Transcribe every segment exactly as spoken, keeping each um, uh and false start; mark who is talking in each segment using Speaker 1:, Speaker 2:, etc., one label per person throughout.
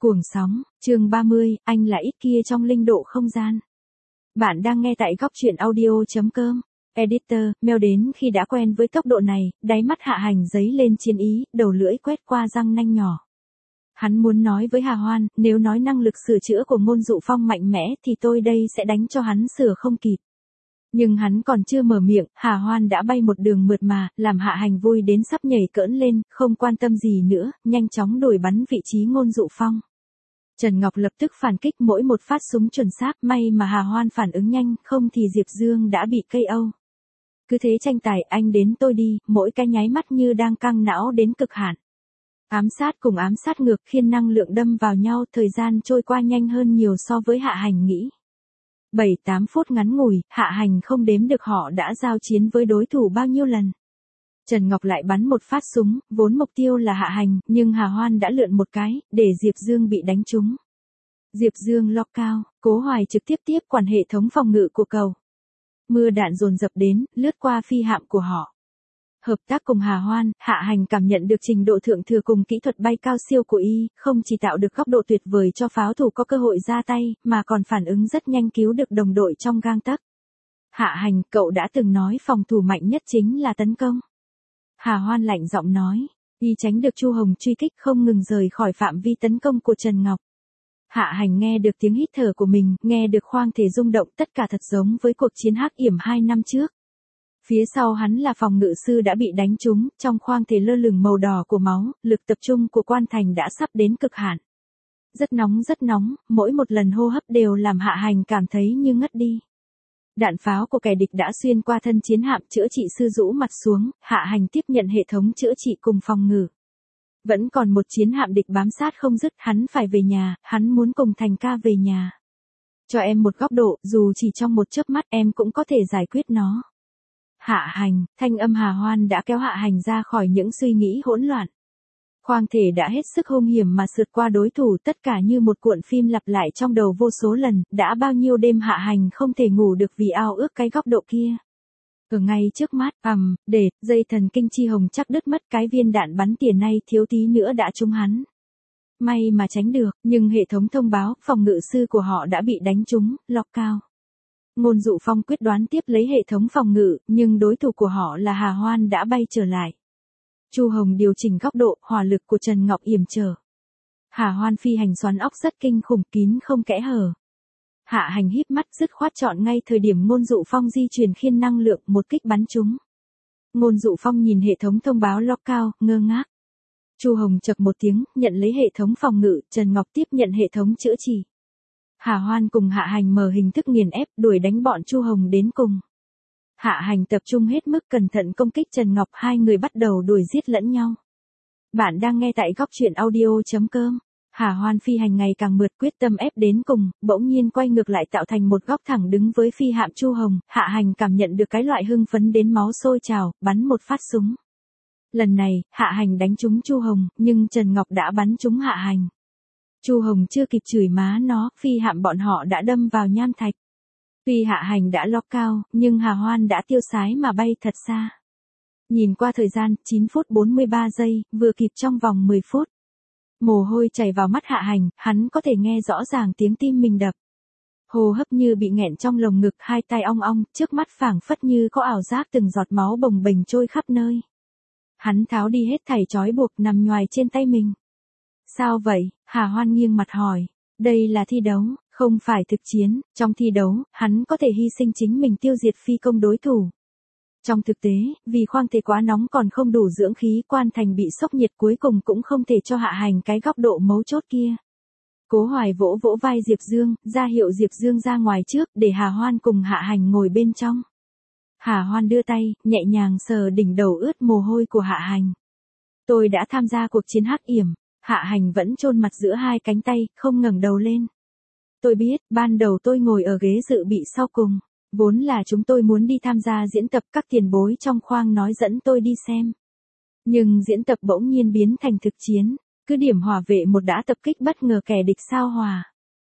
Speaker 1: Cuồng sóng, chương ba mươi, anh là ít kia trong linh độ không gian. Bạn đang nghe tại góc truyện audio.com. Editor, mail đến khi đã quen với tốc độ này, đáy mắt Hạ Hành giấy lên chiến ý, đầu lưỡi quét qua răng nanh nhỏ. Hắn muốn nói với Hà Hoan, nếu nói năng lực sửa chữa của Ngôn Dụ Phong mạnh mẽ thì tôi đây sẽ đánh cho hắn sửa không kịp. Nhưng hắn còn chưa mở miệng, Hà Hoan đã bay một đường mượt mà, làm Hạ Hành vui đến sắp nhảy cỡn lên, không quan tâm gì nữa, nhanh chóng đổi bắn vị trí Ngôn Dụ Phong. Trần Ngọc lập tức phản kích mỗi một phát súng chuẩn xác, may mà Hà Hoan phản ứng nhanh, không thì Diệp Dương đã bị ca o. Cứ thế tranh tài, anh đến tôi đi, mỗi cái nháy mắt như đang căng não đến cực hạn. Ám sát cùng ám sát ngược khiến năng lượng đâm vào nhau, thời gian trôi qua nhanh hơn nhiều so với Hạ Hành nghĩ. bảy tám phút ngắn ngủi, Hạ Hành không đếm được họ đã giao chiến với đối thủ bao nhiêu lần. Trần Ngọc lại bắn một phát súng, vốn mục tiêu là Hạ Hành, nhưng Hà Hoan đã lượn một cái, để Diệp Dương bị đánh trúng. Diệp Dương lock cao, Cố Hoài trực tiếp tiếp quản hệ thống phòng ngự của cầu. Mưa đạn dồn dập đến, lướt qua phi hạm của họ. Hợp tác cùng Hà Hoan, Hạ Hành cảm nhận được trình độ thượng thừa cùng kỹ thuật bay cao siêu của y, không chỉ tạo được góc độ tuyệt vời cho pháo thủ có cơ hội ra tay, mà còn phản ứng rất nhanh cứu được đồng đội trong gang tấc. Hạ Hành, cậu đã từng nói phòng thủ mạnh nhất chính là tấn công. Hà Hoan lạnh giọng nói, y tránh được Chu Hồng truy kích không ngừng rời khỏi phạm vi tấn công của Trần Ngọc. Hạ Hành nghe được tiếng hít thở của mình, nghe được khoang thể rung động, tất cả thật giống với cuộc chiến hắc yểm hai năm trước. Phía sau hắn là phòng ngự sư đã bị đánh trúng, trong khoang thể lơ lửng màu đỏ của máu, lực tập trung của Quan Thành đã sắp đến cực hạn. Rất nóng rất nóng, mỗi một lần hô hấp đều làm Hạ Hành cảm thấy như ngất đi. Đạn pháo của kẻ địch đã xuyên qua thân chiến hạm, chữa trị sư rũ mặt xuống, Hạ Hành tiếp nhận hệ thống chữa trị cùng phòng ngự. Vẫn còn một chiến hạm địch bám sát không dứt, hắn phải về nhà, hắn muốn cùng Thành ca về nhà. Cho em một góc độ, dù chỉ trong một chớp mắt em cũng có thể giải quyết nó. Hạ Hành, thanh âm Hà Hoan đã kéo Hạ Hành ra khỏi những suy nghĩ hỗn loạn. Khoang thể đã hết sức hung hiểm mà sượt qua đối thủ, tất cả như một cuộn phim lặp lại trong đầu vô số lần, đã bao nhiêu đêm Hạ Hành không thể ngủ được vì ao ước cái góc độ kia. Ở ngay trước mắt, ầm, để, dây thần kinh chi hồng chắc đứt mất, cái viên đạn bắn tỉa này thiếu tí nữa đã trúng hắn. May mà tránh được, nhưng hệ thống thông báo, phòng ngự sư của họ đã bị đánh trúng, lock cao. Ngôn Dụ Phong quyết đoán tiếp lấy hệ thống phòng ngự, nhưng đối thủ của họ là Hà Hoan đã bay trở lại. Chu Hồng điều chỉnh góc độ, hỏa lực của Trần Ngọc yểm trở. Hà Hoan phi hành xoắn ốc rất kinh khủng, kín không kẽ hở. Hạ Hành híp mắt dứt khoát chọn ngay thời điểm Ngôn Dụ Phong di chuyển khiên năng lượng, một kích bắn trúng. Ngôn Dụ Phong nhìn hệ thống thông báo lock cao, ngơ ngác. Chu Hồng chậc một tiếng, nhận lấy hệ thống phòng ngự, Trần Ngọc tiếp nhận hệ thống chữa trị. Hà Hoan cùng Hạ Hành mở hình thức nghiền ép, đuổi đánh bọn Chu Hồng đến cùng. Hạ Hành tập trung hết mức cẩn thận công kích Trần Ngọc, hai người bắt đầu đuổi giết lẫn nhau. Bạn đang nghe tại góc truyện audio.com. Hà Hoan phi hành ngày càng mượt, quyết tâm ép đến cùng, bỗng nhiên quay ngược lại tạo thành một góc thẳng đứng với phi hạm Chu Hồng. Hạ Hành cảm nhận được cái loại hưng phấn đến máu sôi trào, bắn một phát súng. Lần này, Hạ Hành đánh trúng Chu Hồng, nhưng Trần Ngọc đã bắn trúng Hạ Hành. Chu Hồng chưa kịp chửi má nó, phi hạm bọn họ đã đâm vào nham thạch. Tuy Hạ Hành đã lock cao, nhưng Hà Hoan đã tiêu sái mà bay thật xa. Nhìn qua thời gian, chín phút bốn mươi ba giây, vừa kịp trong vòng mười phút. Mồ hôi chảy vào mắt Hạ Hành, hắn có thể nghe rõ ràng tiếng tim mình đập. Hô hấp như bị nghẹn trong lồng ngực, hai tay ong ong, trước mắt phảng phất như có ảo giác từng giọt máu bồng bềnh trôi khắp nơi. Hắn tháo đi hết thảy trói buộc, nằm nhoài trên tay mình. Sao vậy? Hà Hoan nghiêng mặt hỏi. Đây là thi đấu, không phải thực chiến, trong thi đấu, hắn có thể hy sinh chính mình tiêu diệt phi công đối thủ. Trong thực tế, vì khoang thể quá nóng còn không đủ dưỡng khí, Quan Thành bị sốc nhiệt cuối cùng cũng không thể cho Hạ Hành cái góc độ mấu chốt kia. Cố Hoài vỗ vỗ vai Diệp Dương, ra hiệu Diệp Dương ra ngoài trước, để Hà Hoan cùng Hạ Hành ngồi bên trong. Hà Hoan đưa tay, nhẹ nhàng sờ đỉnh đầu ướt mồ hôi của Hạ Hành. Tôi đã tham gia cuộc chiến hắc yểm. Hạ Hành vẫn chôn mặt giữa hai cánh tay, không ngẩng đầu lên. Tôi biết, ban đầu tôi ngồi ở ghế dự bị sau cùng. Vốn là chúng tôi muốn đi tham gia diễn tập, các tiền bối trong khoang nói dẫn tôi đi xem. Nhưng diễn tập bỗng nhiên biến thành thực chiến. Cứ điểm hỏa vệ một đã tập kích bất ngờ kẻ địch sao Hỏa.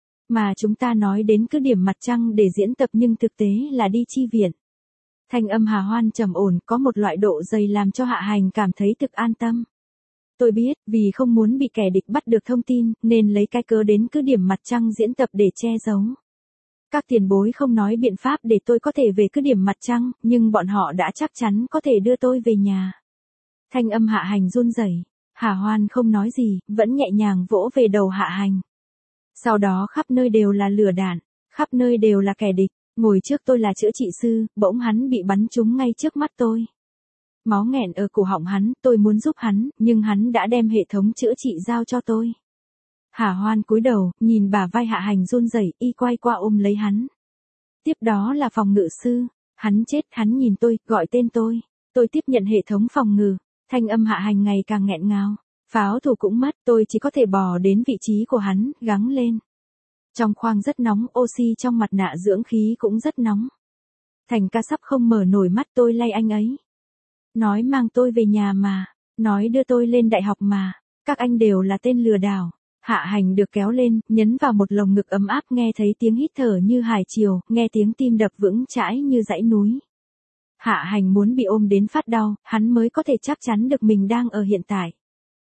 Speaker 1: Mà chúng ta nói đến cứ điểm mặt trăng để diễn tập nhưng thực tế là đi chi viện. Thanh âm Hà Hoan trầm ổn, có một loại độ dày làm cho Hạ Hành cảm thấy thực an tâm. tôi biết, vì không muốn bị kẻ địch bắt được thông tin, nên lấy cái cớ đến cứ điểm mặt trăng diễn tập để che giấu. Các tiền bối không nói biện pháp để tôi có thể về cứ điểm mặt trăng, nhưng bọn họ đã chắc chắn có thể đưa tôi về nhà. Thanh âm Hạ Hành run rẩy. Hà Hoan không nói gì, vẫn nhẹ nhàng vỗ về đầu Hạ Hành. Sau đó khắp nơi đều là lửa đạn, khắp nơi đều là kẻ địch, ngồi trước tôi là chữa trị sư, bỗng hắn bị bắn trúng ngay trước mắt tôi. Máu nghẹn ở cổ họng hắn, tôi muốn giúp hắn, nhưng hắn đã đem hệ thống chữa trị giao cho tôi. Hà Hoan cúi đầu, nhìn bả vai Hạ Hành run rẩy, y quay qua ôm lấy hắn. Tiếp đó là phòng ngự sư, hắn chết, hắn nhìn tôi, gọi tên tôi. Tôi tiếp nhận hệ thống phòng ngự, thanh âm Hạ Hành ngày càng nghẹn ngào. Pháo thủ cũng mất, tôi chỉ có thể bò đến vị trí của hắn, gắng lên. Trong khoang rất nóng, oxy trong mặt nạ dưỡng khí cũng rất nóng. Thành ca sắp không mở nổi mắt, tôi lay anh ấy. Nói mang tôi về nhà mà, nói đưa tôi lên đại học mà, các anh đều là tên lừa đảo. Hạ Hành được kéo lên, nhấn vào một lồng ngực ấm áp, nghe thấy tiếng hít thở như hải triều, nghe tiếng tim đập vững chãi như dãy núi. Hạ Hành muốn bị ôm đến phát đau, hắn mới có thể chắc chắn được mình đang ở hiện tại.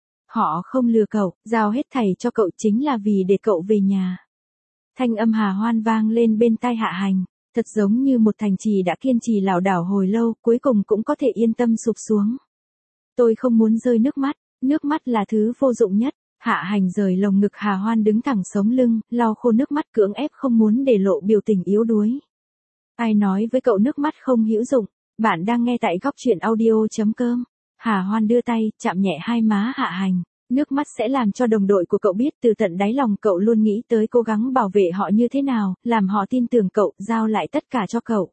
Speaker 1: Họ không lừa cậu, giao hết thảy cho cậu chính là vì để cậu về nhà. Thanh âm Hà Hoan vang lên bên tai Hạ Hành, thật giống như một thành trì đã kiên trì lảo đảo hồi lâu, cuối cùng cũng có thể yên tâm sụp xuống. Tôi không muốn rơi nước mắt, nước mắt là thứ vô dụng nhất. Hạ Hành rời lồng ngực Hà Hoan đứng thẳng sống lưng, lau khô nước mắt cưỡng ép không muốn để lộ biểu tình yếu đuối. Ai nói với cậu nước mắt không hữu dụng, bạn đang nghe tại góc truyện audio.com. Hà Hoan đưa tay, chạm nhẹ hai má Hạ Hành, nước mắt sẽ làm cho đồng đội của cậu biết từ tận đáy lòng cậu luôn nghĩ tới cố gắng bảo vệ họ như thế nào, làm họ tin tưởng cậu, giao lại tất cả cho cậu.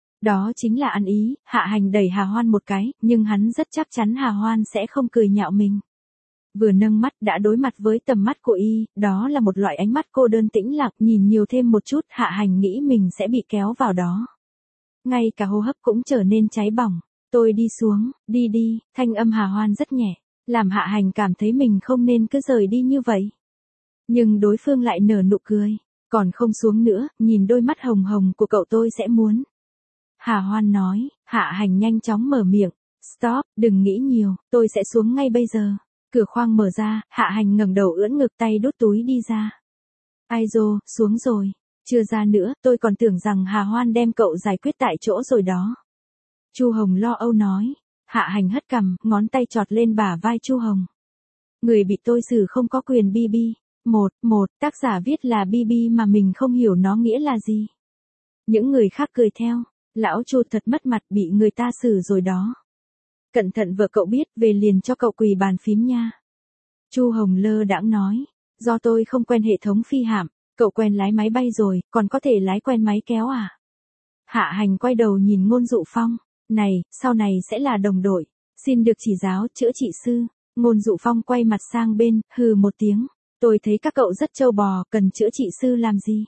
Speaker 1: Đó chính là ăn ý, Hạ Hành đẩy Hà Hoan một cái, nhưng hắn rất chắc chắn Hà Hoan sẽ không cười nhạo mình. Vừa nâng mắt đã đối mặt với tầm mắt của y, đó là một loại ánh mắt cô đơn tĩnh lặng, nhìn nhiều thêm một chút, Hạ Hành nghĩ mình sẽ bị kéo vào đó. Ngay cả hô hấp cũng trở nên cháy bỏng. Tôi đi xuống, đi đi, thanh âm Hà Hoan rất nhẹ, làm Hạ Hành cảm thấy mình không nên cứ rời đi như vậy. Nhưng đối phương lại nở nụ cười, còn không xuống nữa, nhìn đôi mắt hồng hồng của cậu tôi sẽ muốn. Hà Hoan nói, Hạ Hành nhanh chóng mở miệng, stop, đừng nghĩ nhiều, tôi sẽ xuống ngay bây giờ. Cửa khoang mở ra, Hạ Hành ngẩng đầu ưỡn ngực, tay đút túi đi ra. Ai dô, xuống rồi, chưa ra nữa, tôi còn tưởng rằng Hà Hoan đem cậu giải quyết tại chỗ rồi đó. Chu Hồng lo âu nói. Hạ Hành hất cằm, ngón tay chọt lên bả vai Chu Hồng. Người bị tôi xử không có quyền bi bi. Một, một, tác giả viết là bi bi mà mình không hiểu nó nghĩa là gì. Những người khác cười theo. Lão Chu thật mất mặt, bị người ta xử rồi đó. Cẩn thận vợ cậu biết, về liền cho cậu quỳ bàn phím nha. Chu Hồng lơ đãng nói. Do tôi không quen hệ thống phi hạm, cậu quen lái máy bay rồi, còn có thể lái quen máy kéo à? Hạ Hành quay đầu nhìn Ngôn Dụ Phong. Này, sau này sẽ là đồng đội. Xin được chỉ giáo, chữa trị sư. Ngôn Dụ Phong quay mặt sang bên, hừ một tiếng. Tôi thấy các cậu rất trâu bò, cần chữa trị sư làm gì?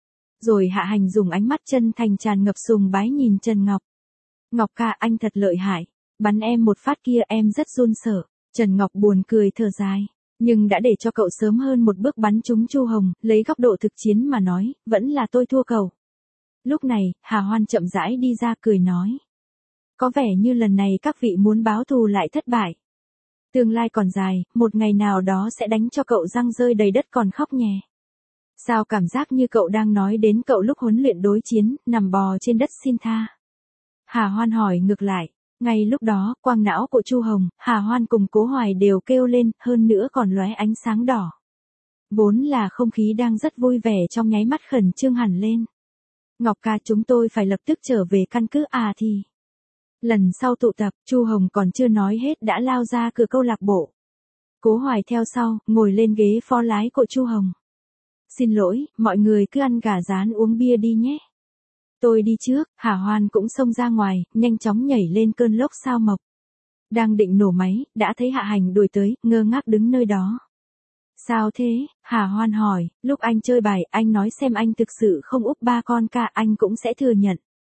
Speaker 1: Rồi Hạ Hành dùng ánh mắt chân thành tràn ngập sùng bái nhìn Trần Ngọc. Ngọc ca, anh thật lợi hại. Bắn em một phát kia em rất run sợ. Trần Ngọc buồn cười thở dài. Nhưng đã để cho cậu sớm hơn một bước bắn trúng Chu Hồng, lấy góc độ thực chiến mà nói, vẫn là tôi thua cậu. Lúc này, Hà Hoan chậm rãi đi ra cười nói. Có vẻ như lần này các vị muốn báo thù lại thất bại. Tương lai còn dài, một ngày nào đó sẽ đánh cho cậu răng rơi đầy đất còn khóc nhè. Sao cảm giác như cậu đang nói đến cậu lúc huấn luyện đối chiến, nằm bò trên đất xin tha. Hà Hoan hỏi ngược lại. Ngay lúc đó, quang não của Chu Hồng, Hà Hoan cùng Cố Hoài đều kêu lên, hơn nữa còn lóe ánh sáng đỏ. Vốn là không khí đang rất vui vẻ trong nháy mắt khẩn trương hẳn lên. Ngọc ca, chúng tôi phải lập tức trở về căn cứ à thì. Lần sau tụ tập, Chu Hồng còn chưa nói hết đã lao ra cửa câu lạc bộ. Cố Hoài theo sau, ngồi lên ghế phó lái của Chu Hồng. Xin lỗi, mọi người cứ ăn gà rán uống bia đi nhé. Tôi đi trước. Hà Hoan cũng xông ra ngoài, nhanh chóng nhảy lên cơn lốc sao mộc. Đang định nổ máy, đã thấy Hạ Hành đuổi tới, ngơ ngác đứng nơi đó. Sao thế? Hà Hoan hỏi, lúc anh chơi bài, anh nói xem anh thực sự không úp ba con ca, anh cũng sẽ thừa nhận.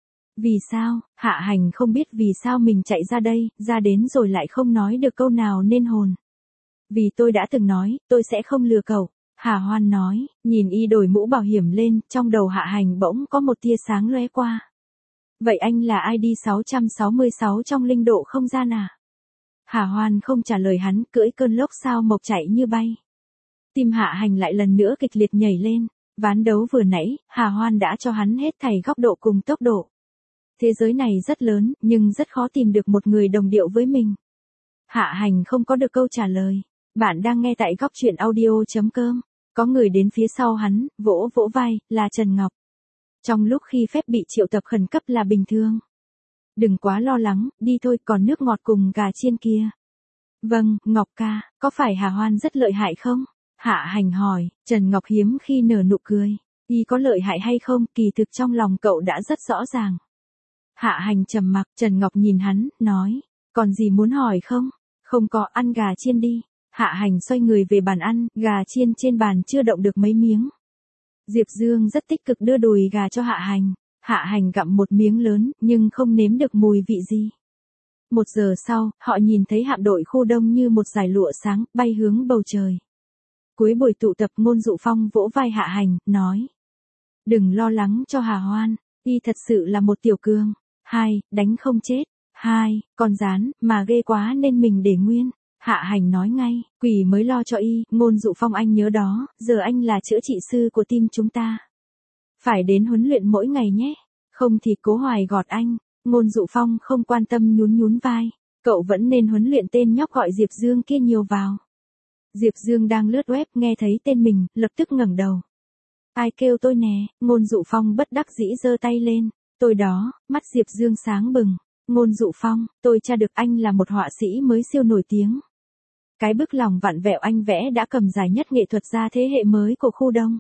Speaker 1: Vì sao? Hạ Hành không biết vì sao mình chạy ra đây, ra đến rồi lại không nói được câu nào nên hồn. Vì tôi đã từng nói, tôi sẽ không lừa cậu. Hà Hoan nói, nhìn y đổi mũ bảo hiểm lên, trong đầu Hạ Hành bỗng có một tia sáng lóe qua. Vậy anh là i đê sáu sáu sáu trong linh độ không gian à? Hà Hoan không trả lời hắn, cưỡi cơn lốc sao mộc chạy như bay. Tim Hạ Hành lại lần nữa kịch liệt nhảy lên, ván đấu vừa nãy, Hà Hoan đã cho hắn hết thảy góc độ cùng tốc độ. Thế giới này rất lớn, nhưng rất khó tìm được một người đồng điệu với mình. Hạ Hành không có được câu trả lời. Bạn đang nghe tại góc truyện audio.com. Có người đến phía sau hắn, vỗ vỗ vai, là Trần Ngọc. Trong lúc khi phép bị triệu tập khẩn cấp là bình thường. Đừng quá lo lắng, đi thôi, còn nước ngọt cùng gà chiên kia. Vâng, Ngọc ca, có phải Hà Hoan rất lợi hại không? Hạ Hành hỏi. Trần Ngọc hiếm khi nở nụ cười. Y có lợi hại hay không, kỳ thực trong lòng cậu đã rất rõ ràng. Hạ Hành trầm mặc, Trần Ngọc nhìn hắn, nói. Còn gì muốn hỏi không? Không có, ăn gà chiên đi. Hạ Hành xoay người về bàn ăn, gà chiên trên bàn chưa động được mấy miếng. Diệp Dương rất tích cực đưa đùi gà cho Hạ Hành. Hạ Hành gặm một miếng lớn, nhưng không nếm được mùi vị gì. Một giờ sau, họ nhìn thấy hạm đội khu đông như một dải lụa sáng, bay hướng bầu trời. Cuối buổi tụ tập, Ngôn Dụ Phong vỗ vai Hạ Hành, nói. Đừng lo lắng cho Hà Hoan, y thật sự là một tiểu cường. Hai, đánh không chết. Hai, con rán, mà ghê quá nên mình để nguyên. Hạ Hành nói ngay, quỷ mới lo cho y, Ngôn Dụ Phong anh nhớ đó, giờ anh là chữa trị sư của team chúng ta. Phải đến huấn luyện mỗi ngày nhé, không thì Cố Hoài gọt anh. Ngôn Dụ Phong không quan tâm nhún nhún vai, cậu vẫn nên huấn luyện tên nhóc gọi Diệp Dương kia nhiều vào. Diệp Dương đang lướt web nghe thấy tên mình, lập tức ngẩng đầu. Ai kêu tôi nè, Ngôn Dụ Phong bất đắc dĩ giơ tay lên, tôi đó, mắt Diệp Dương sáng bừng. Ngôn Dụ Phong, tôi tra được anh là một họa sĩ mới siêu nổi tiếng. Cái bức lòng vặn vẹo anh vẽ đã cầm giải nhất nghệ thuật gia thế hệ mới của khu đông.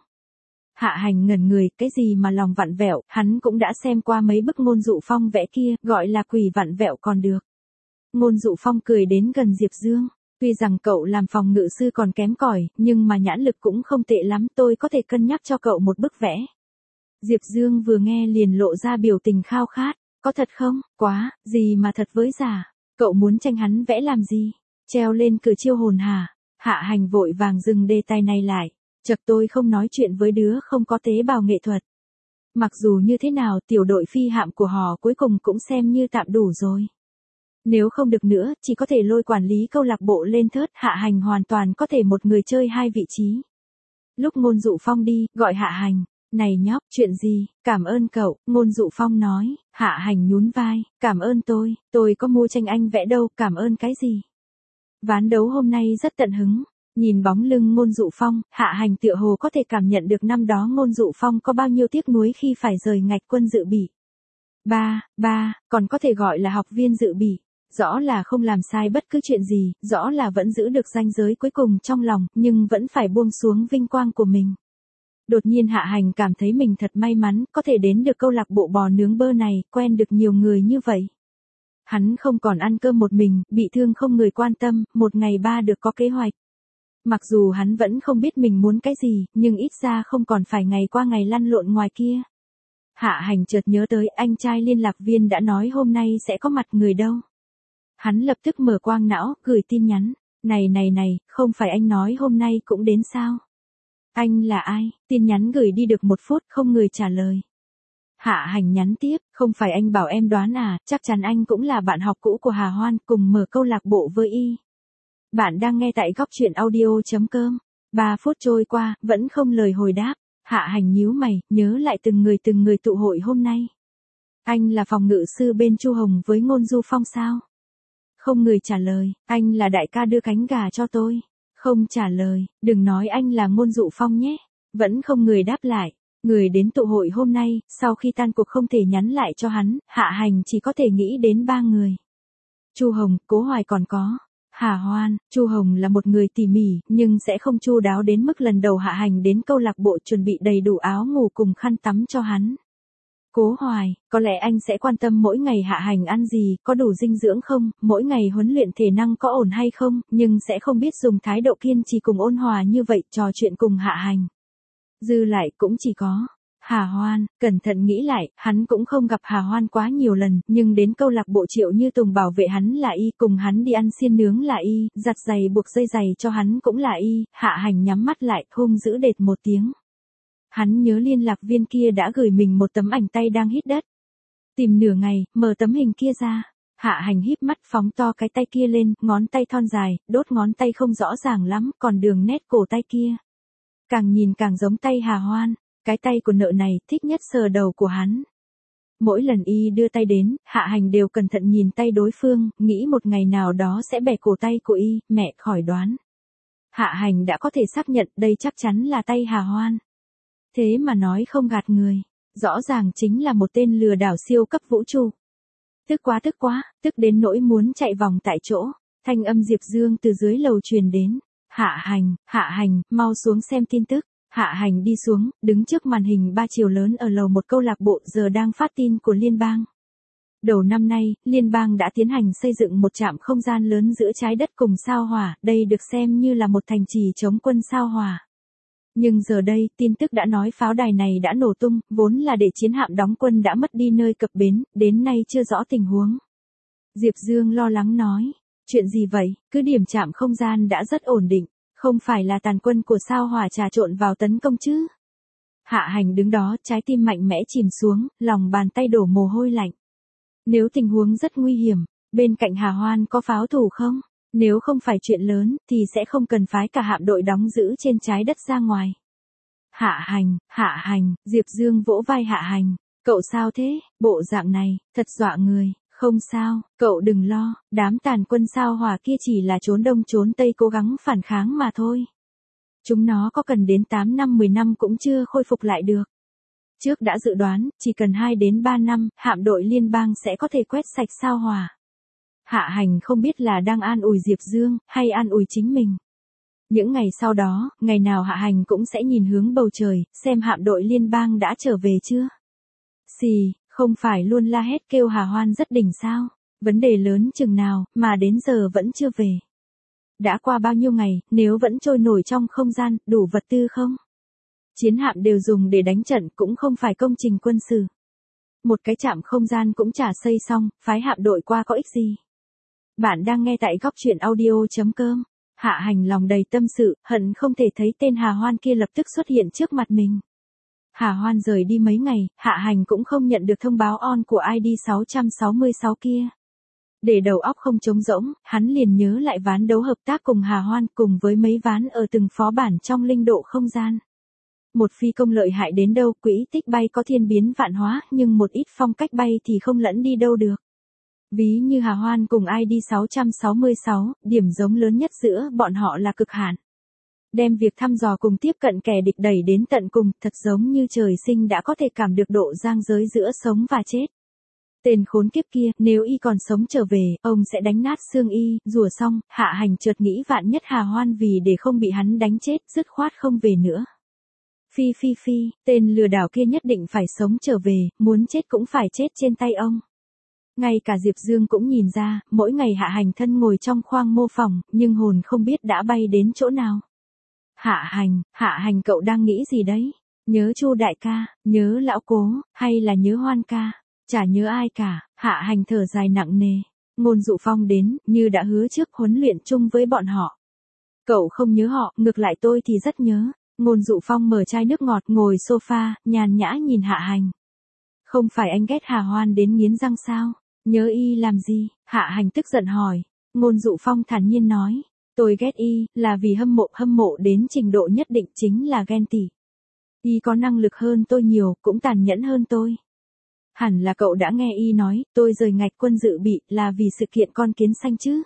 Speaker 1: Hạ Hành ngẩn người, cái gì mà lòng vặn vẹo, hắn cũng đã xem qua mấy bức Ngôn Dụ Phong vẽ kia, gọi là quỷ vặn vẹo còn được. Ngôn Dụ Phong cười đến gần Diệp Dương, tuy rằng cậu làm phòng ngự sư còn kém cỏi, nhưng mà nhãn lực cũng không tệ lắm, tôi có thể cân nhắc cho cậu một bức vẽ. Diệp Dương vừa nghe liền lộ ra biểu tình khao khát, có thật không? Quá, gì mà thật với giả, cậu muốn tranh hắn vẽ làm gì? Treo lên cờ chiêu hồn hả? Hạ Hành vội vàng dừng đề tài này lại. Chật, tôi không nói chuyện với đứa không có tế bào nghệ thuật. Mặc dù như thế nào, tiểu đội phi hạm của họ cuối cùng cũng xem như tạm đủ rồi. Nếu không được nữa, chỉ có thể lôi quản lý câu lạc bộ lên thớt. Hạ Hành hoàn toàn có thể một người chơi hai vị trí. Lúc Ngôn Dụ Phong đi, gọi Hạ Hành. Này nhóc, chuyện gì? Cảm ơn cậu, Ngôn Dụ Phong nói. Hạ Hành nhún vai, cảm ơn tôi, tôi có mua tranh anh vẽ đâu, cảm ơn cái gì? Ván đấu hôm nay rất tận hứng. Nhìn bóng lưng Ngôn Dụ Phong, Hạ Hành tựa hồ có thể cảm nhận được năm đó Ngôn Dụ Phong có bao nhiêu tiếc nuối khi phải rời ngạch quân dự bị. Ba, ba, còn có thể gọi là học viên dự bị. Rõ là không làm sai bất cứ chuyện gì, rõ là vẫn giữ được ranh giới cuối cùng trong lòng, nhưng vẫn phải buông xuống vinh quang của mình. Đột nhiên Hạ Hành cảm thấy mình thật may mắn, có thể đến được câu lạc bộ bò nướng bơ này, quen được nhiều người như vậy. Hắn không còn ăn cơm một mình, bị thương không người quan tâm, một ngày ba được có kế hoạch. Mặc dù hắn vẫn không biết mình muốn cái gì, nhưng ít ra không còn phải ngày qua ngày lăn lộn ngoài kia. Hạ Hành chợt nhớ tới anh trai liên lạc viên đã nói hôm nay sẽ có mặt người đâu. Hắn lập tức mở quang não, gửi tin nhắn. Này này này, không phải anh nói hôm nay cũng đến sao? Anh là ai? Tin nhắn gửi đi được một phút, không người trả lời. Hạ Hành nhắn tiếp, không phải anh bảo em đoán à, chắc chắn anh cũng là bạn học cũ của Hà Hoan, cùng mở câu lạc bộ với y. Bạn đang nghe tại góc truyện audio.com. Ba phút trôi qua, vẫn không lời hồi đáp. Hạ Hành nhíu mày, nhớ lại từng người từng người tụ hội hôm nay. Anh là phòng ngự sư bên Chu Hồng với Ngôn Dụ Phong sao? Không người trả lời. Anh là đại ca đưa cánh gà cho tôi. Không trả lời. Đừng nói anh là Ngôn Dụ Phong nhé. Vẫn không người đáp lại. Người đến tụ hội hôm nay, sau khi tan cuộc không thể nhắn lại cho hắn, Hạ Hành chỉ có thể nghĩ đến ba người. Chu Hồng, Cố Hoài còn có Hà Hoan. Chu Hồng là một người tỉ mỉ, nhưng sẽ không chu đáo đến mức lần đầu Hạ Hành đến câu lạc bộ chuẩn bị đầy đủ áo ngủ cùng khăn tắm cho hắn. Cố Hoài, có lẽ anh sẽ quan tâm mỗi ngày Hạ Hành ăn gì, có đủ dinh dưỡng không, mỗi ngày huấn luyện thể năng có ổn hay không, nhưng sẽ không biết dùng thái độ kiên trì cùng ôn hòa như vậy trò chuyện cùng Hạ Hành. Dư lại cũng chỉ có Hà Hoan. Cẩn thận nghĩ lại, hắn cũng không gặp Hà Hoan quá nhiều lần, nhưng đến câu lạc bộ Triệu Như Tùng bảo vệ hắn là y, cùng hắn đi ăn xiên nướng là y, giặt giày buộc dây giày cho hắn cũng là y. Hạ Hành nhắm mắt lại, hung dữ đệt một tiếng. Hắn nhớ liên lạc viên kia đã gửi mình một tấm ảnh tay đang hít đất. Tìm nửa ngày, mở tấm hình kia ra. Hạ Hành híp mắt phóng to cái tay kia lên, ngón tay thon dài, đốt ngón tay không rõ ràng lắm, còn đường nét cổ tay kia. Càng nhìn càng giống tay Hà Hoan, cái tay của nợ này thích nhất sờ đầu của hắn. Mỗi lần y đưa tay đến, Hạ Hành đều cẩn thận nhìn tay đối phương, nghĩ một ngày nào đó sẽ bẻ cổ tay của y, mẹ khỏi đoán. Hạ Hành đã có thể xác nhận đây chắc chắn là tay Hà Hoan. Thế mà nói không gạt người, rõ ràng chính là một tên lừa đảo siêu cấp vũ trụ. Tức quá tức quá, tức đến nỗi muốn chạy vòng tại chỗ, thanh âm Diệp Dương từ dưới lầu truyền đến. Hạ Hành, Hạ Hành, mau xuống xem tin tức. Hạ Hành đi xuống, đứng trước màn hình ba chiều lớn ở lầu một câu lạc bộ giờ đang phát tin của liên bang. Đầu năm nay, liên bang đã tiến hành xây dựng một trạm không gian lớn giữa trái đất cùng sao Hỏa, đây được xem như là một thành trì chống quân sao Hỏa. Nhưng giờ đây, tin tức đã nói pháo đài này đã nổ tung, vốn là để chiến hạm đóng quân đã mất đi nơi cập bến, đến nay chưa rõ tình huống. Diệp Dương lo lắng nói, chuyện gì vậy, cứ điểm trạm không gian đã rất ổn định, không phải là tàn quân của sao Hỏa trà trộn vào tấn công chứ. Hạ Hành đứng đó, trái tim mạnh mẽ chìm xuống, lòng bàn tay đổ mồ hôi lạnh. Nếu tình huống rất nguy hiểm, bên cạnh Hà Hoan có pháo thủ không? Nếu không phải chuyện lớn, thì sẽ không cần phái cả hạm đội đóng giữ trên trái đất ra ngoài. Hạ Hành, Hạ Hành, Diệp Dương vỗ vai Hạ Hành. Cậu sao thế, bộ dạng này, thật dọa người. Không sao, cậu đừng lo, đám tàn quân sao Hỏa kia chỉ là trốn đông trốn tây cố gắng phản kháng mà thôi. Chúng nó có cần đến tám năm mười năm cũng chưa khôi phục lại được. Trước đã dự đoán, chỉ cần hai đến ba năm, hạm đội liên bang sẽ có thể quét sạch sao Hỏa. Hạ Hành không biết là đang an ủi Diệp Dương, hay an ủi chính mình. Những ngày sau đó, ngày nào Hạ Hành cũng sẽ nhìn hướng bầu trời, xem hạm đội liên bang đã trở về chưa. Xì, không phải luôn la hét kêu Hà Hoan rất đỉnh sao, vấn đề lớn chừng nào, mà đến giờ vẫn chưa về. Đã qua bao nhiêu ngày, nếu vẫn trôi nổi trong không gian, đủ vật tư không? Chiến hạm đều dùng để đánh trận cũng không phải công trình quân sự. Một cái trạm không gian cũng chả xây xong, phái hạm đội qua có ích gì. Bạn đang nghe tại góc truyện audio chấm com. Hạ Hành lòng đầy tâm sự, hận không thể thấy tên Hà Hoan kia lập tức xuất hiện trước mặt mình. Hà Hoan rời đi mấy ngày, Hạ Hành cũng không nhận được thông báo on của i đê sáu sáu sáu kia. Để đầu óc không trống rỗng, hắn liền nhớ lại ván đấu hợp tác cùng Hà Hoan cùng với mấy ván ở từng phó bản trong linh độ không gian. Một phi công lợi hại đến đâu, quỹ tích bay có thiên biến vạn hóa, nhưng một ít phong cách bay thì không lẫn đi đâu được. Ví như Hà Hoan cùng i đê sáu sáu sáu, điểm giống lớn nhất giữa bọn họ là cực hạn. Đem việc thăm dò cùng tiếp cận kẻ địch đẩy đến tận cùng, thật giống như trời sinh đã có thể cảm được độ ranh giới giữa sống và chết. Tên khốn kiếp kia, nếu y còn sống trở về, ông sẽ đánh nát xương y, rùa xong, Hạ Hành chợt nghĩ vạn nhất Hà Hoan vì để không bị hắn đánh chết, dứt khoát không về nữa. Phi phi phi, tên lừa đảo kia nhất định phải sống trở về, muốn chết cũng phải chết trên tay ông. Ngay cả Diệp Dương cũng nhìn ra, mỗi ngày Hạ Hành thân ngồi trong khoang mô phỏng, nhưng hồn không biết đã bay đến chỗ nào. Hạ Hành, Hạ Hành cậu đang nghĩ gì đấy? Nhớ Chu đại ca, nhớ lão cố, hay là nhớ Hoan ca? Chả nhớ ai cả. Hạ Hành thở dài nặng nề. Ngôn Dụ Phong đến, như đã hứa trước huấn luyện chung với bọn họ. Cậu không nhớ họ, ngược lại tôi thì rất nhớ. Ngôn Dụ Phong mở chai nước ngọt ngồi sofa, nhàn nhã nhìn Hạ Hành. Không phải anh ghét Hà Hoan đến nghiến răng sao? Nhớ y làm gì? Hạ Hành tức giận hỏi. Ngôn Dụ Phong thản nhiên nói. Tôi ghét y, là vì hâm mộ hâm mộ đến trình độ nhất định chính là ghen tị. Y có năng lực hơn tôi nhiều, cũng tàn nhẫn hơn tôi. Hẳn là cậu đã nghe y nói, tôi rời ngạch quân dự bị là vì sự kiện con kiến xanh chứ.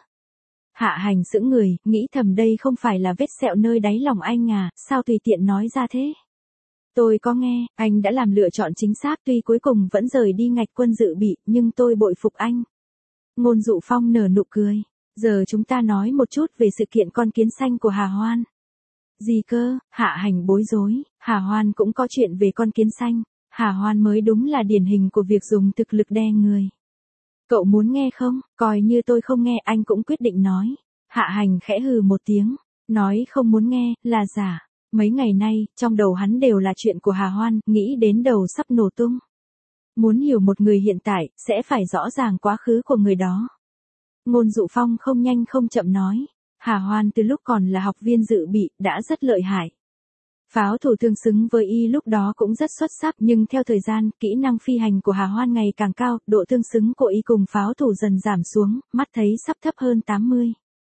Speaker 1: Hạ Hành sững người, nghĩ thầm đây không phải là vết sẹo nơi đáy lòng anh à, sao tùy tiện nói ra thế. Tôi có nghe, anh đã làm lựa chọn chính xác tuy cuối cùng vẫn rời đi ngạch quân dự bị, nhưng tôi bội phục anh. Ngôn Dụ Phong nở nụ cười. Giờ chúng ta nói một chút về sự kiện con kiến xanh của Hà Hoan. Gì cơ? Hạ Hành bối rối, Hà Hoan cũng có chuyện về con kiến xanh. Hà Hoan mới đúng là điển hình của việc dùng thực lực đe người. Cậu muốn nghe không? Coi như tôi không nghe, anh cũng quyết định nói. Hạ Hành khẽ hừ một tiếng, nói không muốn nghe, là giả. Mấy ngày nay, trong đầu hắn đều là chuyện của Hà Hoan, nghĩ đến đầu sắp nổ tung. Muốn hiểu một người hiện tại, sẽ phải rõ ràng quá khứ của người đó. Ngôn Dụ Phong không nhanh không chậm nói. Hà Hoan từ lúc còn là học viên dự bị, đã rất lợi hại. Pháo thủ tương xứng với y lúc đó cũng rất xuất sắc, nhưng theo thời gian, kỹ năng phi hành của Hà Hoan ngày càng cao, độ tương xứng của y cùng pháo thủ dần giảm xuống, mắt thấy sắp thấp hơn tám mươi.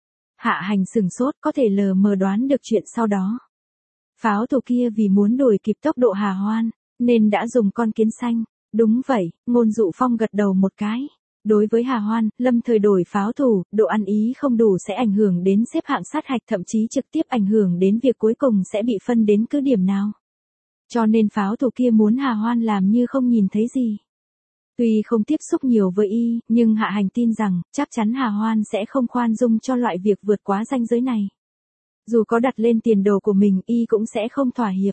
Speaker 1: Hạ Hành sửng sốt, có thể lờ mờ đoán được chuyện sau đó. Pháo thủ kia vì muốn đuổi kịp tốc độ Hà Hoan, nên đã dùng con kiến xanh. Đúng vậy, Ngôn Dụ Phong gật đầu một cái. Đối với Hà Hoan, lâm thời đổi pháo thủ, độ ăn ý không đủ sẽ ảnh hưởng đến xếp hạng sát hạch, thậm chí trực tiếp ảnh hưởng đến việc cuối cùng sẽ bị phân đến cứ điểm nào. Cho nên pháo thủ kia muốn Hà Hoan làm như không nhìn thấy gì. Tuy không tiếp xúc nhiều với y, nhưng Hạ Hành tin rằng, chắc chắn Hà Hoan sẽ không khoan dung cho loại việc vượt quá ranh giới này. Dù có đặt lên tiền đồ của mình, y cũng sẽ không thỏa hiệp.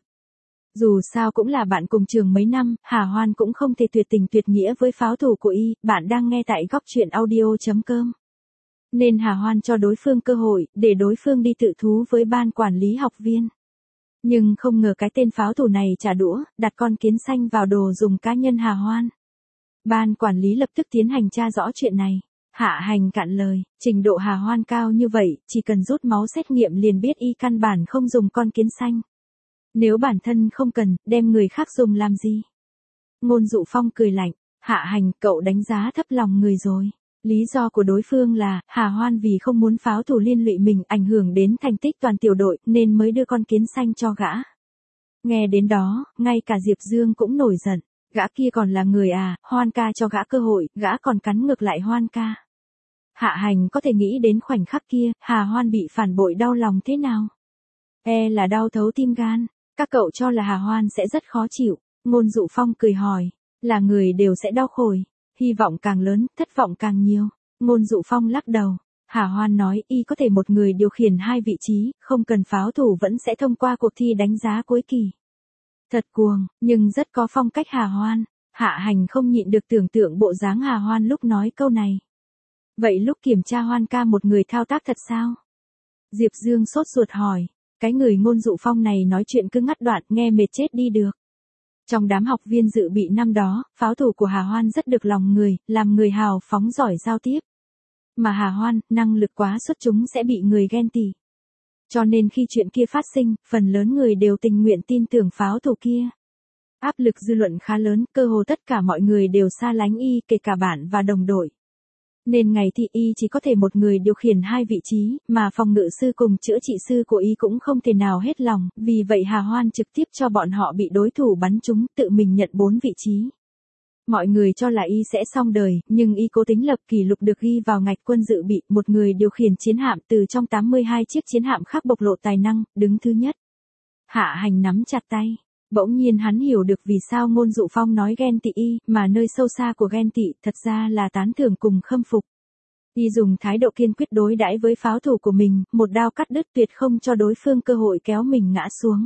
Speaker 1: Dù sao cũng là bạn cùng trường mấy năm, Hà Hoan cũng không thể tuyệt tình tuyệt nghĩa với pháo thủ của y. Bạn đang nghe tại góc truyện audio chấm com. Nên Hà Hoan cho đối phương cơ hội, để đối phương đi tự thú với ban quản lý học viên. Nhưng không ngờ cái tên pháo thủ này trả đũa, đặt con kiến xanh vào đồ dùng cá nhân Hà Hoan. Ban quản lý lập tức tiến hành tra rõ chuyện này. Hạ Hành cạn lời, trình độ Hà Hoan cao như vậy, chỉ cần rút máu xét nghiệm liền biết y căn bản không dùng con kiến xanh. Nếu bản thân không cần, đem người khác dùng làm gì? Ngôn Dụ Phong cười lạnh, Hạ Hành, cậu đánh giá thấp lòng người rồi. Lý do của đối phương là, Hà Hoan vì không muốn pháo thủ liên lụy mình ảnh hưởng đến thành tích toàn tiểu đội, nên mới đưa con kiến xanh cho gã. Nghe đến đó, ngay cả Diệp Dương cũng nổi giận. Gã kia còn là người à, Hoan ca cho gã cơ hội, gã còn cắn ngược lại Hoan ca. Hạ Hành có thể nghĩ đến khoảnh khắc kia, Hà Hoan bị phản bội đau lòng thế nào? E là đau thấu tim gan. Các cậu cho là Hà Hoan sẽ rất khó chịu. Ngôn Dụ Phong cười hỏi, là người đều sẽ đau khổ. Hy vọng càng lớn, thất vọng càng nhiều. Ngôn Dụ Phong lắc đầu. Hà Hoan nói y có thể một người điều khiển hai vị trí, không cần pháo thủ vẫn sẽ thông qua cuộc thi đánh giá cuối kỳ. Thật cuồng, nhưng rất có phong cách Hà Hoan. Hạ Hành không nhịn được tưởng tượng bộ dáng Hà Hoan lúc nói câu này. Vậy lúc kiểm tra Hoan ca một người thao tác thật sao? Diệp Dương sốt ruột hỏi. Cái người Ngôn Dụ Phong này nói chuyện cứ ngắt đoạn, nghe mệt chết đi được. Trong đám học viên dự bị năm đó, pháo thủ của Hà Hoan rất được lòng người, làm người hào phóng giỏi giao tiếp. Mà Hà Hoan, năng lực quá xuất chúng sẽ bị người ghen tị. Cho nên khi chuyện kia phát sinh, phần lớn người đều tình nguyện tin tưởng pháo thủ kia. Áp lực dư luận khá lớn, cơ hồ tất cả mọi người đều xa lánh y, kể cả bạn và đồng đội. Nên ngày thi y chỉ có thể một người điều khiển hai vị trí, mà phòng ngự sư cùng chữa trị sư của y cũng không thể nào hết lòng, vì vậy Hà Hoan trực tiếp cho bọn họ bị đối thủ bắn trúng, tự mình nhận bốn vị trí. Mọi người cho là y sẽ xong đời, nhưng y cố tính lập kỷ lục được ghi vào ngạch quân dự bị, một người điều khiển chiến hạm từ trong tám mươi hai chiếc chiến hạm khác bộc lộ tài năng, đứng thứ nhất. Hạ Hành nắm chặt tay. Bỗng nhiên hắn hiểu được vì sao Ngôn Dụ Phong nói ghen tị y, mà nơi sâu xa của ghen tị thật ra là tán thưởng cùng khâm phục. Y dùng thái độ kiên quyết đối đãi với pháo thủ của mình, một đao cắt đứt tuyệt không cho đối phương cơ hội kéo mình ngã xuống.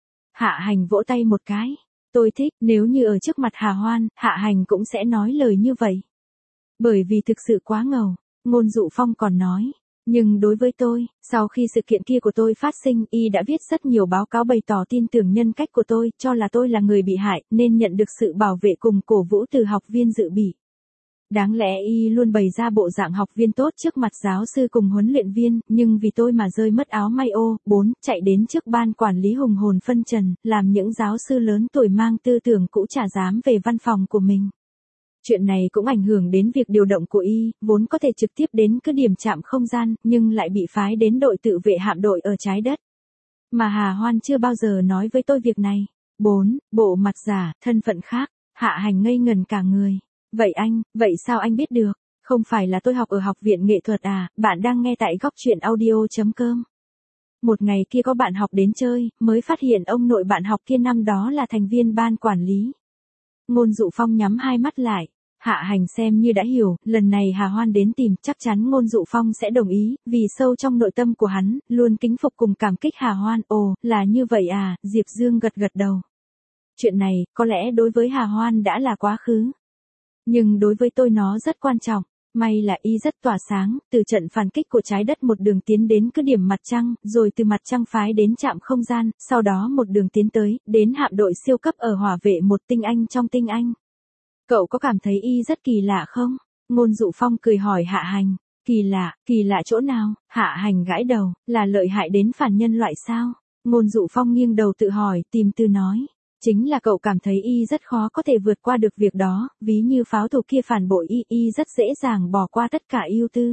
Speaker 1: Hạ Hành vỗ tay một cái. Tôi thích, nếu như ở trước mặt Hà Hoan, Hạ Hành cũng sẽ nói lời như vậy. Bởi vì thực sự quá ngầu. Ngôn Dụ Phong còn nói. Nhưng đối với tôi, sau khi sự kiện kia của tôi phát sinh, y đã viết rất nhiều báo cáo bày tỏ tin tưởng nhân cách của tôi, cho là tôi là người bị hại, nên nhận được sự bảo vệ cùng cổ vũ từ học viên dự bị. Đáng lẽ y luôn bày ra bộ dạng học viên tốt trước mặt giáo sư cùng huấn luyện viên, nhưng vì tôi mà rơi mất áo may ô, bốn, chạy đến trước ban quản lý hùng hồn phân trần, làm những giáo sư lớn tuổi mang tư tưởng cũ chả dám về văn phòng của mình. Chuyện này cũng ảnh hưởng đến việc điều động của y, vốn có thể trực tiếp đến cứ điểm trạm không gian, nhưng lại bị phái đến đội tự vệ hạm đội ở trái đất. Mà Hà Hoan chưa bao giờ nói với tôi việc này. bốn. Bộ mặt giả, thân phận khác. Hạ Hành ngây ngần cả người. Vậy anh, vậy sao anh biết được? Không phải là tôi học ở học viện nghệ thuật à? Bạn đang nghe tại góc truyện audio chấm com. Một ngày kia có bạn học đến chơi, mới phát hiện ông nội bạn học kia năm đó là thành viên ban quản lý. Ngôn Dụ Phong nhắm hai mắt lại. Hạ Hành xem như đã hiểu, lần này Hà Hoan đến tìm, chắc chắn Ngôn Dụ Phong sẽ đồng ý, vì sâu trong nội tâm của hắn, luôn kính phục cùng cảm kích Hà Hoan. Ồ, là như vậy à? Diệp Dương gật gật đầu. Chuyện này, có lẽ đối với Hà Hoan đã là quá khứ. Nhưng đối với tôi nó rất quan trọng. May là y rất tỏa sáng, từ trận phản kích của trái đất một đường tiến đến cứ điểm mặt trăng, rồi từ mặt trăng phái đến trạm không gian, sau đó một đường tiến tới, đến hạm đội siêu cấp ở hỏa vệ một tinh anh trong tinh anh. Cậu có cảm thấy y rất kỳ lạ không? Ngôn Dụ Phong cười hỏi Hạ Hành. Kỳ lạ, kỳ lạ chỗ nào? Hạ Hành gãi đầu, là lợi hại đến phản nhân loại sao? Ngôn Dụ Phong nghiêng đầu tự hỏi, tìm từ nói. Chính là cậu cảm thấy y rất khó có thể vượt qua được việc đó, ví như pháo thủ kia phản bội y, y rất dễ dàng bỏ qua tất cả ưu tư.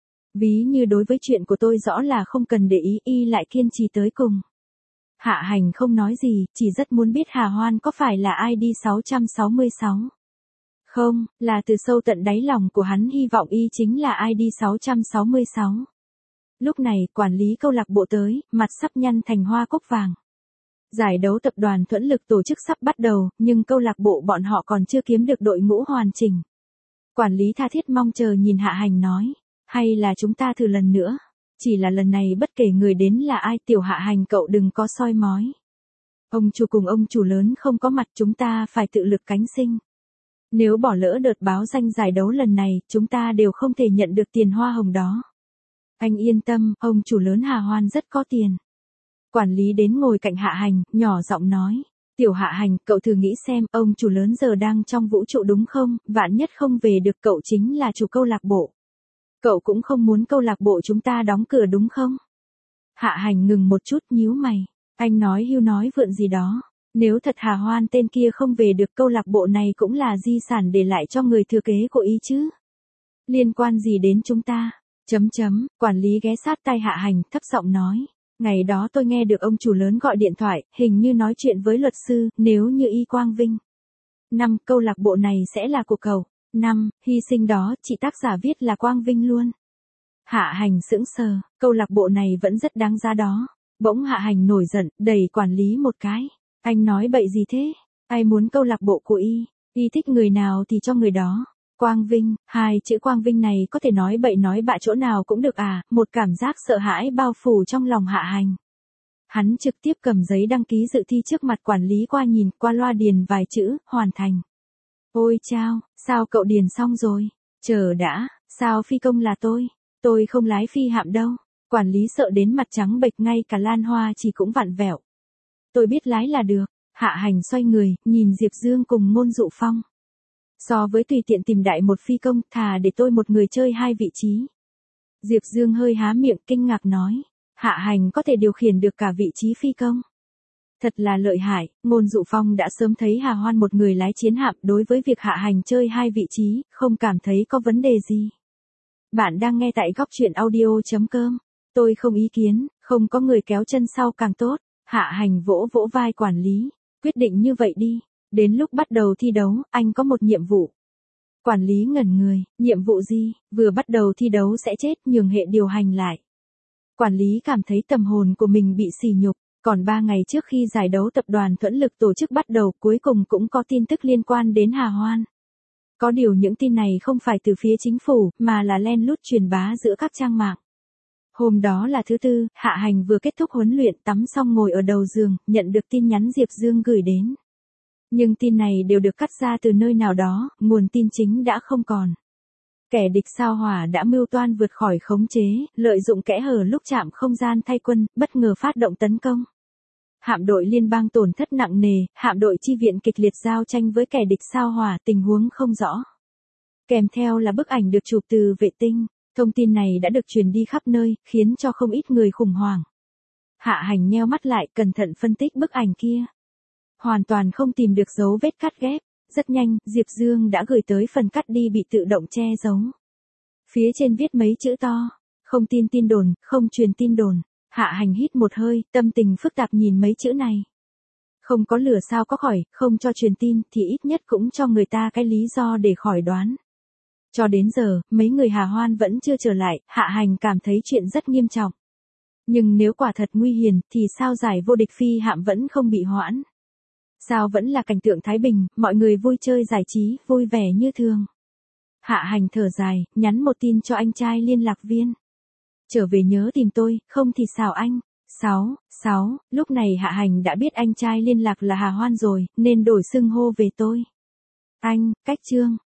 Speaker 1: Ví như đối với chuyện của tôi rõ là không cần để ý, y lại kiên trì tới cùng. Hạ Hành không nói gì, chỉ rất muốn biết Hà Hoan có phải là i đê sáu sáu sáu. Không, là từ sâu tận đáy lòng của hắn hy vọng y chính là i đê sáu sáu sáu. Lúc này, quản lý câu lạc bộ tới, mặt sắp nhăn thành hoa cúc vàng. Giải đấu tập đoàn Thuẫn Lực tổ chức sắp bắt đầu, nhưng câu lạc bộ bọn họ còn chưa kiếm được đội ngũ hoàn chỉnh. Quản lý tha thiết mong chờ nhìn Hạ Hành nói, hay là chúng ta thử lần nữa. Chỉ là lần này bất kể người đến là ai, Tiểu Hạ Hành cậu đừng có soi mói. Ông chủ cùng ông chủ lớn không có mặt, chúng ta phải tự lực cánh sinh. Nếu bỏ lỡ đợt báo danh giải đấu lần này, chúng ta đều không thể nhận được tiền hoa hồng đó. Anh yên tâm, ông chủ lớn Hà Hoan rất có tiền. Quản lý đến ngồi cạnh Hạ Hành, nhỏ giọng nói. Tiểu Hạ Hành, cậu thử nghĩ xem, ông chủ lớn giờ đang trong vũ trụ đúng không, vạn nhất không về được, cậu chính là chủ câu lạc bộ. Cậu cũng không muốn câu lạc bộ chúng ta đóng cửa đúng không? Hạ Hành ngừng một chút nhíu mày. Anh nói hưu nói vượn gì đó. Nếu thật Hà Hoan tên kia không về được, câu lạc bộ này cũng là di sản để lại cho người thừa kế của y chứ. Liên quan gì đến chúng ta? Chấm chấm, quản lý ghé sát tai Hạ Hành, thấp giọng nói. Ngày đó tôi nghe được ông chủ lớn gọi điện thoại, hình như nói chuyện với luật sư, nếu như y Quang Vinh. Năm, câu lạc bộ này sẽ là của cậu. Năm, hy sinh đó, chị tác giả viết là Quang Vinh luôn. Hạ Hành sững sờ, câu lạc bộ này vẫn rất đáng giá đó. Bỗng Hạ Hành nổi giận, đẩy quản lý một cái. Anh nói bậy gì thế? Ai muốn câu lạc bộ của y? Y thích người nào thì cho người đó. Quang Vinh, hai chữ Quang Vinh này có thể nói bậy nói bạ chỗ nào cũng được à, một cảm giác sợ hãi bao phủ trong lòng Hạ Hành. Hắn trực tiếp cầm giấy đăng ký dự thi trước mặt quản lý qua nhìn, qua loa điền vài chữ, hoàn thành. Ôi chao, sao cậu điền xong rồi? Chờ đã, sao phi công là tôi? Tôi không lái phi hạm đâu. Quản lý sợ đến mặt trắng bệch, ngay cả Lan Hoa chỉ cũng vặn vẹo. Tôi biết lái là được. Hạ Hành xoay người, nhìn Diệp Dương cùng Ngôn Dụ Phong. So với tùy tiện tìm đại một phi công, thà để tôi một người chơi hai vị trí. Diệp Dương hơi há miệng kinh ngạc nói. Hạ Hành có thể điều khiển được cả vị trí phi công. Thật là lợi hại, Ngôn Dụ Phong đã sớm thấy Hà Hoan một người lái chiến hạm, đối với việc Hạ Hành chơi hai vị trí, không cảm thấy có vấn đề gì. Bạn đang nghe tại góc truyện audio chấm com. Tôi không ý kiến, không có người kéo chân sau càng tốt. Hạ Hành vỗ vỗ vai quản lý. Quyết định như vậy đi. Đến lúc bắt đầu thi đấu, anh có một nhiệm vụ. Quản lý ngẩn người, nhiệm vụ gì? Vừa bắt đầu thi đấu sẽ chết, nhường hệ điều hành lại. Quản lý cảm thấy tâm hồn của mình bị sỉ nhục. Còn ba ngày trước khi giải đấu tập đoàn Thuẫn Lực tổ chức bắt đầu, cuối cùng cũng có tin tức liên quan đến Hà Hoan. Có điều những tin này không phải từ phía chính phủ, mà là len lút truyền bá giữa các trang mạng. Hôm đó là thứ tư, Hạ Hành vừa kết thúc huấn luyện, tắm xong ngồi ở đầu giường, nhận được tin nhắn Diệp Dương gửi đến. Nhưng tin này đều được cắt ra từ nơi nào đó, nguồn tin chính đã không còn. Kẻ địch sao Hỏa đã mưu toan vượt khỏi khống chế, lợi dụng kẽ hở lúc chạm không gian thay quân, bất ngờ phát động tấn công. Hạm đội liên bang tổn thất nặng nề, hạm đội chi viện kịch liệt giao tranh với kẻ địch sao Hỏa, tình huống không rõ. Kèm theo là bức ảnh được chụp từ vệ tinh. Thông tin này đã được truyền đi khắp nơi, khiến cho không ít người khủng hoảng. Hạ Hành nheo mắt lại, cẩn thận phân tích bức ảnh kia. Hoàn toàn không tìm được dấu vết cắt ghép. Rất nhanh, Diệp Dương đã gửi tới phần cắt đi bị tự động che giấu. Phía trên viết mấy chữ to. Không tin tin đồn, không truyền tin đồn. Hạ Hành hít một hơi, tâm tình phức tạp nhìn mấy chữ này. Không có lửa sao có khỏi, không cho truyền tin thì ít nhất cũng cho người ta cái lý do để khỏi đoán. Cho đến giờ, mấy người Hà Hoan vẫn chưa trở lại, Hạ Hành cảm thấy chuyện rất nghiêm trọng. Nhưng nếu quả thật nguy hiểm, thì sao giải vô địch phi hạm vẫn không bị hoãn? Sao vẫn là cảnh tượng thái bình, mọi người vui chơi giải trí, vui vẻ như thường? Hạ Hành thở dài, nhắn một tin cho anh trai liên lạc viên. Trở về nhớ tìm tôi, không thì sao anh? sáu, sáu, lúc này Hạ Hành đã biết anh trai liên lạc là Hà Hoan rồi, nên đổi xưng hô về tôi. Anh, cách chương.